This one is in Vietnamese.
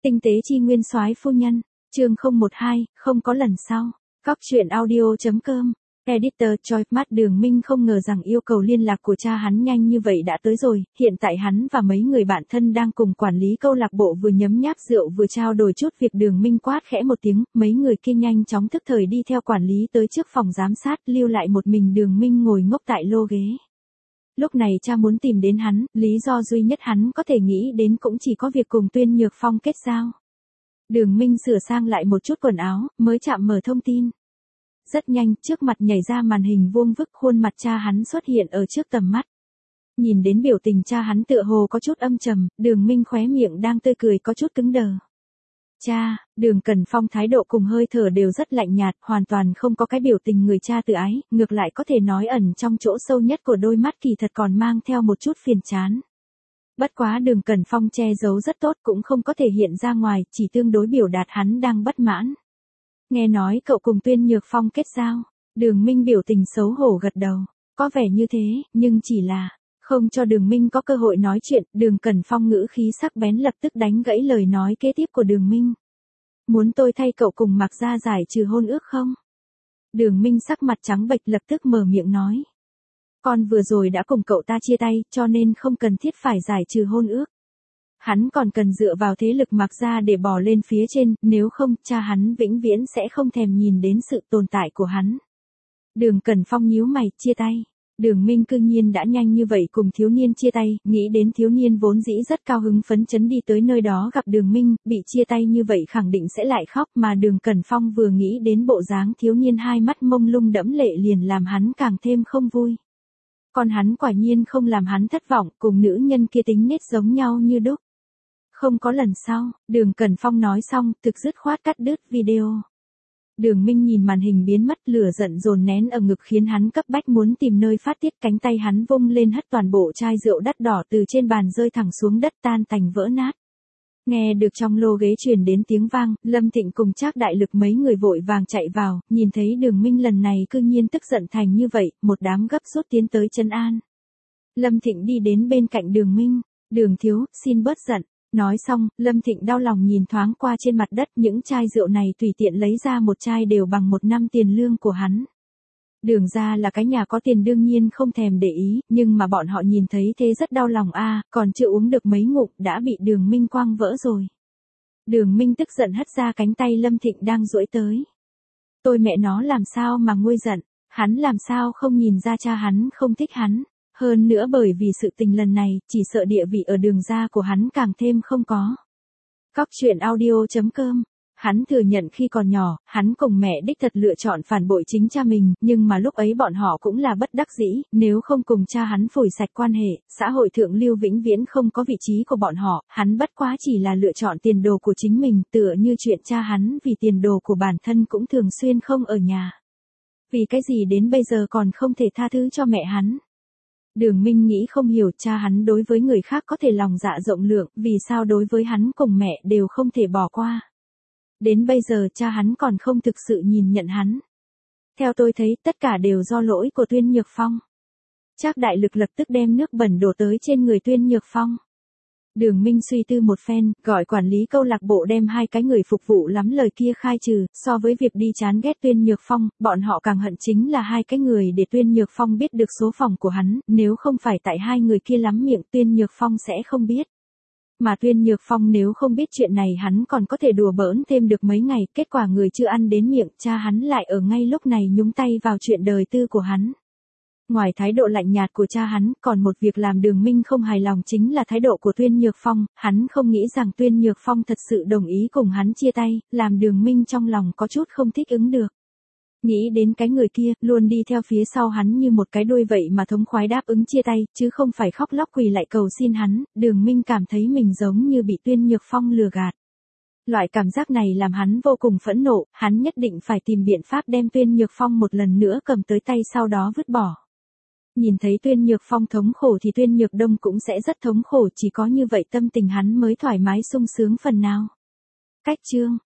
Tinh tế chi nguyên soái phu nhân, chương 012, không có lần sau. Góc truyện audio.com. Editor Choi Mắt Đường Minh không ngờ rằng yêu cầu liên lạc của cha hắn nhanh như vậy đã tới rồi, hiện tại hắn và mấy người bạn thân đang cùng quản lý câu lạc bộ vừa nhấm nháp rượu vừa trao đổi chút việc. Đường Minh quát khẽ một tiếng, mấy người kia nhanh chóng thức thời đi theo quản lý tới trước phòng giám sát, lưu lại một mình Đường Minh ngồi ngốc tại lô ghế. Lúc này cha muốn tìm đến hắn, lý do duy nhất hắn có thể nghĩ đến cũng chỉ có việc cùng Tuyên Nhược Phong kết giao. Đường Minh sửa sang lại một chút quần áo, mới chạm mở thông tin. Rất nhanh, trước mặt nhảy ra màn hình vuông vức, khuôn mặt cha hắn xuất hiện ở trước tầm mắt. Nhìn đến biểu tình cha hắn tựa hồ có chút âm trầm, Đường Minh khóe miệng đang tươi cười có chút cứng đờ. Cha, Đường Cẩn Phong thái độ cùng hơi thở đều rất lạnh nhạt, hoàn toàn không có cái biểu tình người cha tự ái, ngược lại có thể nói ẩn trong chỗ sâu nhất của đôi mắt kỳ thật còn mang theo một chút phiền chán. Bất quá Đường Cẩn Phong che giấu rất tốt, cũng không có thể hiện ra ngoài, chỉ tương đối biểu đạt hắn đang bất mãn. Nghe nói cậu cùng Tuyên Nhược Phong kết giao. Đường Minh biểu tình xấu hổ gật đầu. Có vẻ như thế, nhưng chỉ là không cho Đường Minh có cơ hội nói chuyện. Đường Cẩn Phong ngữ khí sắc bén lập tức đánh gãy lời nói kế tiếp của Đường Minh. Muốn tôi thay cậu cùng Mạc Gia giải trừ hôn ước không? Đường Minh sắc mặt trắng bệch lập tức mở miệng nói. Con vừa rồi đã cùng cậu ta chia tay, cho nên không cần thiết phải giải trừ hôn ước. Hắn còn cần dựa vào thế lực Mạc Gia để bò lên phía trên, nếu không, cha hắn vĩnh viễn sẽ không thèm nhìn đến sự tồn tại của hắn. Đường Cẩn Phong nhíu mày, chia tay. Đường Minh cư nhiên đã nhanh như vậy cùng thiếu niên chia tay, nghĩ đến thiếu niên vốn dĩ rất cao hứng phấn chấn đi tới nơi đó gặp Đường Minh, bị chia tay như vậy khẳng định sẽ lại khóc, mà Đường Cẩn Phong vừa nghĩ đến bộ dáng thiếu niên hai mắt mông lung đẫm lệ liền làm hắn càng thêm không vui. Còn hắn quả nhiên không làm hắn thất vọng, cùng nữ nhân kia tính nết giống nhau như đúc. Không có lần sau, Đường Cẩn Phong nói xong, thực dứt khoát cắt đứt video. Đường Minh nhìn màn hình biến mất, lửa giận dồn nén ở ngực khiến hắn cấp bách muốn tìm nơi phát tiết, cánh tay hắn vung lên hất toàn bộ chai rượu đắt đỏ từ trên bàn rơi thẳng xuống đất tan tành vỡ nát. Nghe được trong lô ghế truyền đến tiếng vang, Lâm Thịnh cùng Trác Đại Lực mấy người vội vàng chạy vào, nhìn thấy Đường Minh lần này cư nhiên tức giận thành như vậy, một đám gấp rút tiến tới trấn an. Lâm Thịnh đi đến bên cạnh Đường Minh, Đường thiếu, xin bớt giận. Nói xong, Lâm Thịnh đau lòng nhìn thoáng qua trên mặt đất, những chai rượu này tùy tiện lấy ra một chai đều bằng 1 năm tiền lương của hắn. Đường gia là cái nhà có tiền đương nhiên không thèm để ý, nhưng mà bọn họ nhìn thấy thế rất đau lòng còn chưa uống được mấy ngụm đã bị Đường Minh quăng vỡ rồi. Đường Minh tức giận hất ra cánh tay Lâm Thịnh đang duỗi tới. Tôi mẹ nó làm sao mà nguôi giận, hắn làm sao không nhìn ra cha hắn không thích hắn. Hơn nữa bởi vì sự tình lần này, chỉ sợ địa vị ở Đường gia của hắn càng thêm không có. Góc truyện audio.com. Hắn thừa nhận khi còn nhỏ, hắn cùng mẹ đích thật lựa chọn phản bội chính cha mình, nhưng mà lúc ấy bọn họ cũng là bất đắc dĩ, nếu không cùng cha hắn phủi sạch quan hệ, xã hội thượng lưu vĩnh viễn không có vị trí của bọn họ, hắn bất quá chỉ là lựa chọn tiền đồ của chính mình, tựa như chuyện cha hắn vì tiền đồ của bản thân cũng thường xuyên không ở nhà. Vì cái gì đến bây giờ còn không thể tha thứ cho mẹ hắn. Đường Minh nghĩ không hiểu cha hắn đối với người khác có thể lòng dạ rộng lượng, vì sao đối với hắn cùng mẹ đều không thể bỏ qua. Đến bây giờ cha hắn còn không thực sự nhìn nhận hắn. Theo tôi thấy tất cả đều do lỗi của Tuyên Nhược Phong. Trác Đại Lực lập tức đem nước bẩn đổ tới trên người Tuyên Nhược Phong. Đường Minh suy tư một phen, gọi quản lý câu lạc bộ đem 2 cái người phục vụ lắm lời kia khai trừ, so với việc đi chán ghét Tuyên Nhược Phong, bọn họ càng hận chính là 2 cái người để Tuyên Nhược Phong biết được số phòng của hắn, nếu không phải tại 2 người kia lắm miệng Tuyên Nhược Phong sẽ không biết. Mà Tuyên Nhược Phong nếu không biết chuyện này hắn còn có thể đùa bỡn thêm được mấy ngày, kết quả người chưa ăn đến miệng, cha hắn lại ở ngay lúc này nhúng tay vào chuyện đời tư của hắn. Ngoài thái độ lạnh nhạt của cha hắn, còn một việc làm Đường Minh không hài lòng chính là thái độ của Tuyên Nhược Phong, hắn không nghĩ rằng Tuyên Nhược Phong thật sự đồng ý cùng hắn chia tay, làm Đường Minh trong lòng có chút không thích ứng được. Nghĩ đến cái người kia, luôn đi theo phía sau hắn như một cái đuôi vậy mà thống khoái đáp ứng chia tay, chứ không phải khóc lóc quỳ lại cầu xin hắn, Đường Minh cảm thấy mình giống như bị Tuyên Nhược Phong lừa gạt. Loại cảm giác này làm hắn vô cùng phẫn nộ, hắn nhất định phải tìm biện pháp đem Tuyên Nhược Phong một lần nữa cầm tới tay sau đó vứt bỏ. Nhìn thấy Tuyên Nhược Phong thống khổ thì Tuyên Nhược Đông cũng sẽ rất thống khổ, chỉ có như vậy tâm tình hắn mới thoải mái sung sướng phần nào. Cách chương